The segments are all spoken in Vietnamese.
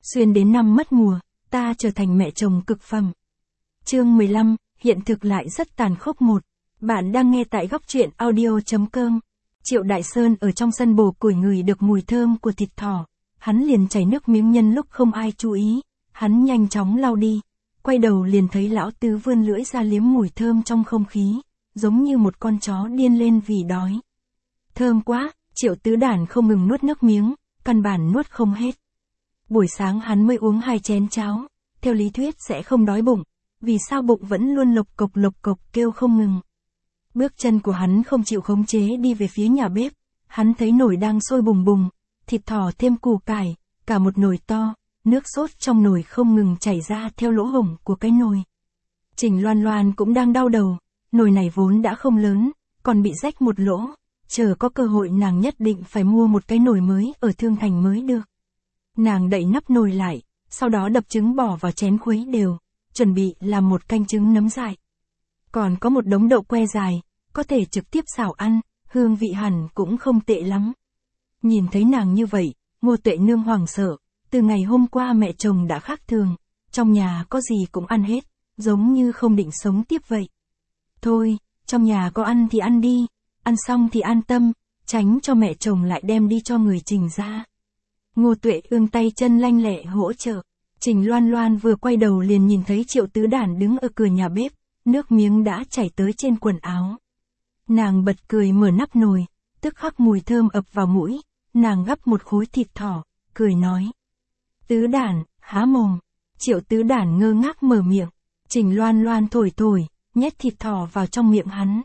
Xuyên đến năm mất mùa, ta trở thành mẹ chồng cực phẩm. Chương 15, hiện thực lại rất tàn khốc một. Bạn đang nghe tại góc truyện audio.com. Triệu Đại Sơn ở trong sân bồ củi ngửi được mùi thơm của thịt thỏ. Hắn liền chảy nước miếng nhân lúc không ai chú ý. Hắn nhanh chóng lau đi. Quay đầu liền thấy lão tứ vươn lưỡi ra liếm mùi thơm trong không khí. Giống như một con chó điên lên vì đói. Thơm quá, Triệu Tứ Đản không ngừng nuốt nước miếng, căn bản nuốt không hết. Buổi sáng hắn mới uống 2 chén cháo, theo lý thuyết sẽ không đói bụng, vì sao bụng vẫn luôn lộc cộc kêu không ngừng. Bước chân của hắn không chịu khống chế đi về phía nhà bếp, hắn thấy nồi đang sôi bùng bùng, thịt thỏ thêm củ cải, cả một nồi to, nước sốt trong nồi không ngừng chảy ra theo lỗ hổng của cái nồi. Trình Loan Loan cũng đang đau đầu, nồi này vốn đã không lớn, còn bị rách một lỗ, chờ có cơ hội nàng nhất định phải mua một cái nồi mới ở Thương Thành mới được. Nàng đậy nắp nồi lại, sau đó đập trứng bỏ vào chén khuấy đều, chuẩn bị làm một canh trứng nấm dại. Còn có một đống đậu que dài, có thể trực tiếp xào ăn, hương vị hẳn cũng không tệ lắm. Nhìn thấy nàng như vậy, Ngô Tuệ Nương hoảng sợ, từ ngày hôm qua mẹ chồng đã khác thường, trong nhà có gì cũng ăn hết, giống như không định sống tiếp vậy. Thôi, trong nhà có ăn thì ăn đi, ăn xong thì an tâm, tránh cho mẹ chồng lại đem đi cho người Trình ra. Ngô Tuệ ương tay chân lanh lẹ hỗ trợ. Trình Loan Loan vừa quay đầu liền nhìn thấy Triệu Tứ Đản đứng ở cửa nhà bếp, nước miếng đã chảy tới trên quần áo. Nàng bật cười mở nắp nồi, tức khắc mùi thơm ập vào mũi, nàng gắp một khối thịt thỏ, cười nói. Tứ Đản, há mồm. Triệu Tứ Đản ngơ ngác mở miệng, Trình Loan Loan thổi, nhét thịt thỏ vào trong miệng hắn.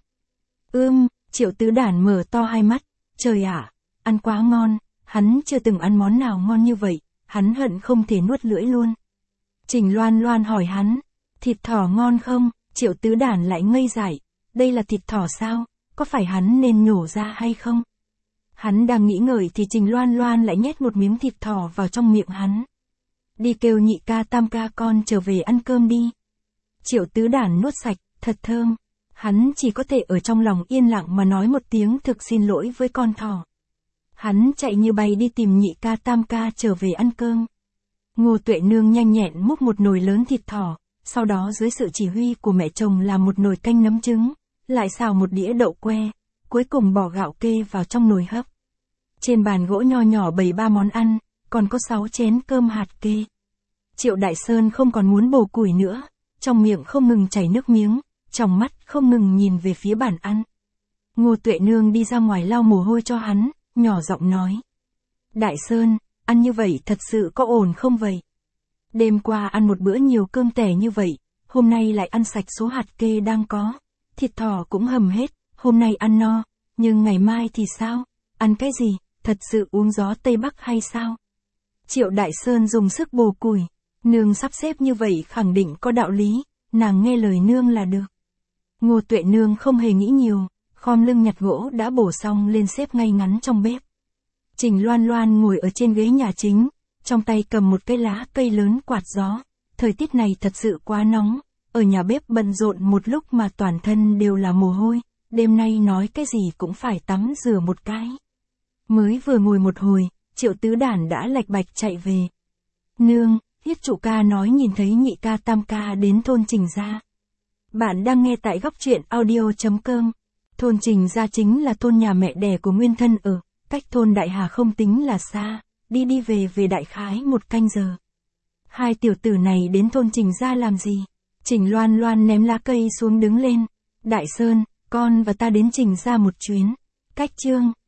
Triệu Tứ Đản mở to hai mắt, trời ạ, ăn quá ngon, hắn chưa từng ăn món nào ngon như vậy, hắn hận không thể nuốt lưỡi luôn. Trình Loan Loan hỏi hắn, thịt thỏ ngon không? Triệu Tứ Đản lại ngây dại, đây là thịt thỏ sao, có phải hắn nên nhổ ra hay không? Hắn đang nghĩ ngợi thì Trình Loan Loan lại nhét một miếng thịt thỏ vào trong miệng hắn. Đi kêu nhị ca tam ca con trở về ăn cơm đi. Triệu Tứ Đản nuốt sạch, thật thơm. Hắn chỉ có thể ở trong lòng yên lặng mà nói một tiếng thực xin lỗi với con thỏ. Hắn chạy như bay đi tìm nhị ca tam ca trở về ăn cơm. Ngô Tuệ Nương nhanh nhẹn múc một nồi lớn thịt thỏ, sau đó dưới sự chỉ huy của mẹ chồng làm một nồi canh nấm trứng, lại xào một đĩa đậu que, cuối cùng bỏ gạo kê vào trong nồi hấp. Trên bàn gỗ nho nhỏ bày 3 món ăn, còn có 6 chén cơm hạt kê. Triệu Đại Sơn không còn muốn bồ củi nữa, trong miệng không ngừng chảy nước miếng, trong mắt không ngừng nhìn về phía bàn ăn. Ngô Tuệ Nương đi ra ngoài lau mồ hôi cho hắn, nhỏ giọng nói. Đại Sơn, ăn như vậy thật sự có ổn không vậy? Đêm qua ăn một bữa nhiều cơm tẻ như vậy, hôm nay lại ăn sạch số hạt kê đang có. Thịt thỏ cũng hầm hết, hôm nay ăn no, nhưng ngày mai thì sao? Ăn cái gì? Thật sự uống gió Tây Bắc hay sao? Triệu Đại Sơn dùng sức bồ củi, nương sắp xếp như vậy khẳng định có đạo lý, nàng nghe lời nương là được. Ngô Tuệ Nương không hề nghĩ nhiều, khom lưng nhặt gỗ đã bổ xong lên xếp ngay ngắn trong bếp. Trình Loan Loan ngồi ở trên ghế nhà chính, trong tay cầm một cái lá cây lớn quạt gió. Thời tiết này thật sự quá nóng, ở nhà bếp bận rộn một lúc mà toàn thân đều là mồ hôi, đêm nay nói cái gì cũng phải tắm rửa một cái. Mới vừa ngồi một hồi, Triệu Tứ Đản đã lạch bạch chạy về. Nương, Hiết Trụ ca nói nhìn thấy nhị ca tam ca đến thôn Trình gia. Bạn đang nghe tại góc truyện audio.com. Thôn Trình gia chính là thôn nhà mẹ đẻ của Nguyên Thân ở, cách thôn Đại Hà không tính là xa, đi về đại khái 1 canh giờ. Hai tiểu tử này đến thôn Trình gia làm gì? Trình Loan Loan ném lá cây xuống đứng lên. Đại Sơn, con và ta đến Trình gia một chuyến. Cách Trương,